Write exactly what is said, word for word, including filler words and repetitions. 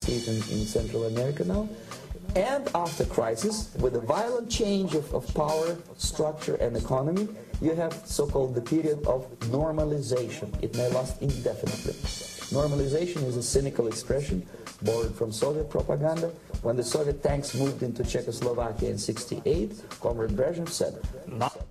street in, in Central America now. And after crisis, with a violent change of, of power, structure, and economy, you have so-called the period of normalization. It may last indefinitely. Normalization is a cynical expression borrowed from Soviet propaganda. When the Soviet tanks moved into Czechoslovakia in sixty-eight, Comrade Brezhnev said, "Not